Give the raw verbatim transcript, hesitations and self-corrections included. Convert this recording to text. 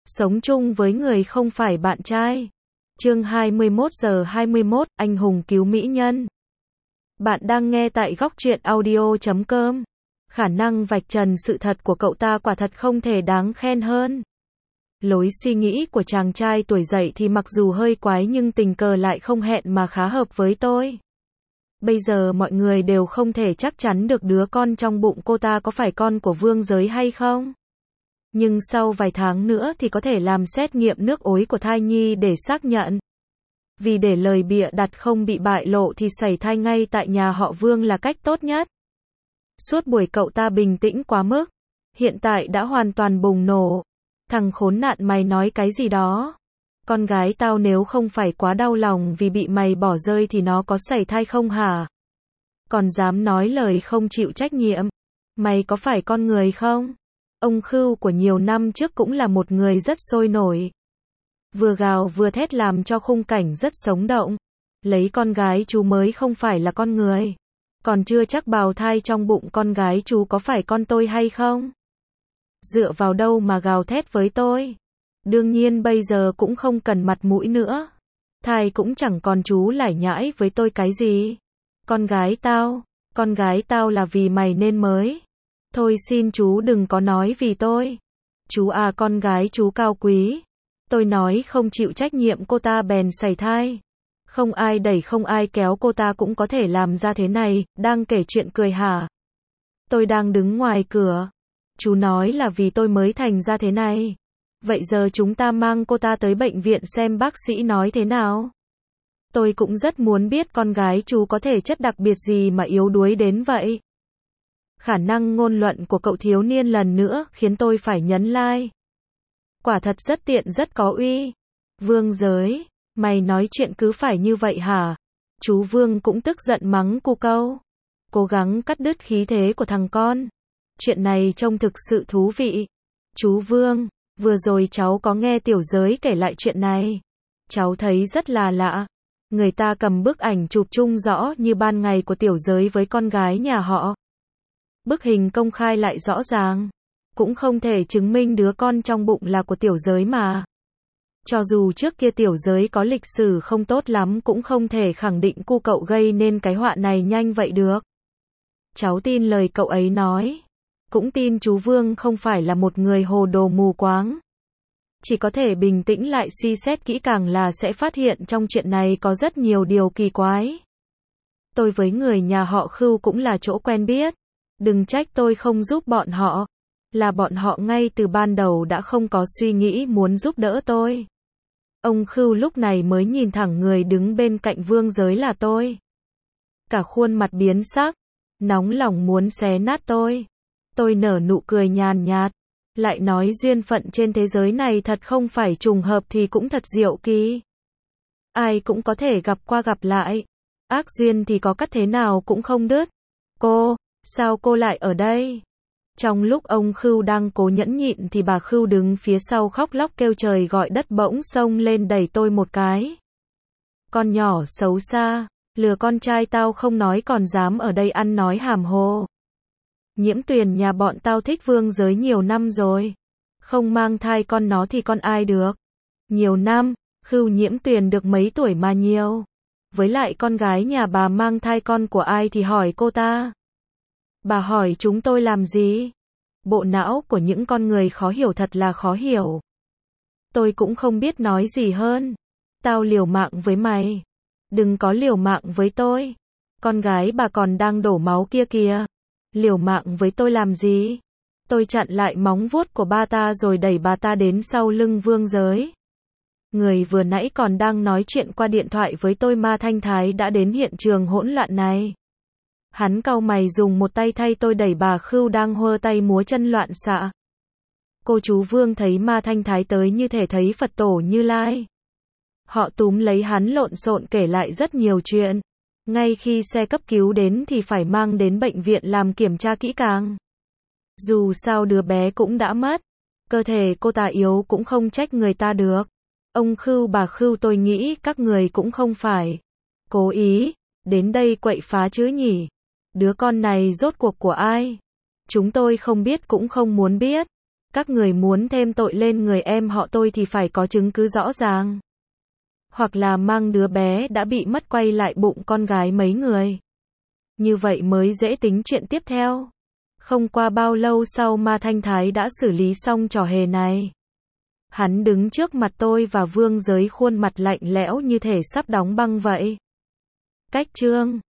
Sống chung với người không phải bạn trai. Chương hai mươi mốt giờ hai mươi mốt, anh hùng cứu mỹ nhân. Bạn đang nghe tại góc truyện audio chấm com. Khả năng vạch trần sự thật của cậu ta quả thật không thể đáng khen hơn. Lối suy nghĩ của chàng trai tuổi dậy thì mặc dù hơi quái nhưng tình cờ lại không hẹn mà khá hợp với tôi. Bây giờ mọi người đều không thể chắc chắn được đứa con trong bụng cô ta có phải con của Vương Giới hay không. Nhưng sau vài tháng nữa thì có thể làm xét nghiệm nước ối của thai nhi để xác nhận. Vì để lời bịa đặt không bị bại lộ thì sẩy thai ngay tại nhà họ Vương là cách tốt nhất. Suốt buổi cậu ta bình tĩnh quá mức. Hiện tại đã hoàn toàn bùng nổ. Thằng khốn nạn, mày nói cái gì đó? Con gái tao nếu không phải quá đau lòng vì bị mày bỏ rơi thì nó có sẩy thai không hả? Còn dám nói lời không chịu trách nhiệm. Mày có phải con người không? Ông Khưu của nhiều năm trước cũng là một người rất sôi nổi. Vừa gào vừa thét làm cho khung cảnh rất sống động. Lấy con gái chú mới không phải là con người. Còn chưa chắc bào thai trong bụng con gái chú có phải con tôi hay không? Dựa vào đâu mà gào thét với tôi? Đương nhiên bây giờ cũng không cần mặt mũi nữa. Thai cũng chẳng còn chú lải nhãi với tôi cái gì. Con gái tao, con gái tao là vì mày nên mới. Thôi xin chú đừng có nói vì tôi. Chú à, con gái chú cao quý. Tôi nói không chịu trách nhiệm cô ta bèn sẩy thai. Không ai đẩy không ai kéo cô ta cũng có thể làm ra thế này, đang kể chuyện cười hả? Tôi đang đứng ngoài cửa. Chú nói là vì tôi mới thành ra thế này. Vậy giờ chúng ta mang cô ta tới bệnh viện xem bác sĩ nói thế nào. Tôi cũng rất muốn biết con gái chú có thể chất đặc biệt gì mà yếu đuối đến vậy. Khả năng ngôn luận của cậu thiếu niên lần nữa khiến tôi phải nhấn like. Quả thật rất tiện, rất có uy. Vương Giới, mày nói chuyện cứ phải như vậy hả? Chú Vương cũng tức giận mắng cô câu. Cố gắng cắt đứt khí thế của thằng con. Chuyện này trông thực sự thú vị. Chú Vương, vừa rồi cháu có nghe Tiểu Giới kể lại chuyện này. Cháu thấy rất là lạ. Người ta cầm bức ảnh chụp chung rõ như ban ngày của Tiểu Giới với con gái nhà họ. Bức hình công khai lại rõ ràng. Cũng không thể chứng minh đứa con trong bụng là của Tiểu Giới mà. Cho dù trước kia Tiểu Giới có lịch sử không tốt lắm cũng không thể khẳng định cu cậu gây nên cái họa này nhanh vậy được. Cháu tin lời cậu ấy nói. Cũng tin chú Vương không phải là một người hồ đồ mù quáng. Chỉ có thể bình tĩnh lại suy xét kỹ càng là sẽ phát hiện trong chuyện này có rất nhiều điều kỳ quái. Tôi với người nhà họ Khưu cũng là chỗ quen biết. Đừng trách tôi không giúp bọn họ. Là bọn họ ngay từ ban đầu đã không có suy nghĩ muốn giúp đỡ tôi. Ông Khưu lúc này mới nhìn thẳng người đứng bên cạnh Vương Giới là tôi. Cả khuôn mặt biến sắc. Nóng lòng muốn xé nát tôi. Tôi nở nụ cười nhàn nhạt. Lại nói duyên phận trên thế giới này thật không phải trùng hợp thì cũng thật diệu kỳ. Ai cũng có thể gặp qua gặp lại. Ác duyên thì có cắt thế nào cũng không đứt. Cô, sao cô lại ở đây? Trong lúc ông Khưu đang cố nhẫn nhịn thì bà Khưu đứng phía sau khóc lóc kêu trời gọi đất bỗng xông lên đẩy tôi một cái. Con nhỏ xấu xa, lừa con trai tao không nói còn dám ở đây ăn nói hàm hồ. Nhiễm Tuyền nhà bọn tao thích Vương Giới nhiều năm rồi. Không mang thai con nó thì con ai được. Nhiều năm, Khưu Nhiễm Tuyền được mấy tuổi mà nhiều. Với lại con gái nhà bà mang thai con của ai thì hỏi cô ta. Bà hỏi chúng tôi làm gì? Bộ não của những con người khó hiểu thật là khó hiểu. Tôi cũng không biết nói gì hơn. Tao liều mạng với mày. Đừng có liều mạng với tôi. Con gái bà còn đang đổ máu kia kìa. Liều mạng với tôi làm gì? Tôi chặn lại móng vuốt của ba ta rồi đẩy bà ta đến sau lưng Vương Giới. Người vừa nãy còn đang nói chuyện qua điện thoại với tôi Ma Thanh Thái đã đến hiện trường hỗn loạn này. Hắn cau mày dùng một tay thay tôi đẩy bà Khưu đang huơ tay múa chân loạn xạ. Cô chú Vương thấy Ma Thanh Thái tới như thể thấy Phật tổ Như Lai. Họ túm lấy hắn lộn xộn kể lại rất nhiều chuyện. Ngay khi xe cấp cứu đến thì phải mang đến bệnh viện làm kiểm tra kỹ càng. Dù sao đứa bé cũng đã mất. Cơ thể cô ta yếu cũng không trách người ta được. Ông Khưu bà Khưu, tôi nghĩ các người cũng không phải cố ý đến đây quậy phá chứ nhỉ? Đứa con này rốt cuộc của ai? Chúng tôi không biết cũng không muốn biết. Các người muốn thêm tội lên người em họ tôi thì phải có chứng cứ rõ ràng. Hoặc là mang đứa bé đã bị mất quay lại bụng con gái mấy người. Như vậy mới dễ tính chuyện tiếp theo. Không qua bao lâu sau Ma Thanh Thái đã xử lý xong trò hề này. Hắn đứng trước mặt tôi và Vương Giới khuôn mặt lạnh lẽo như thể sắp đóng băng vậy. Cách chương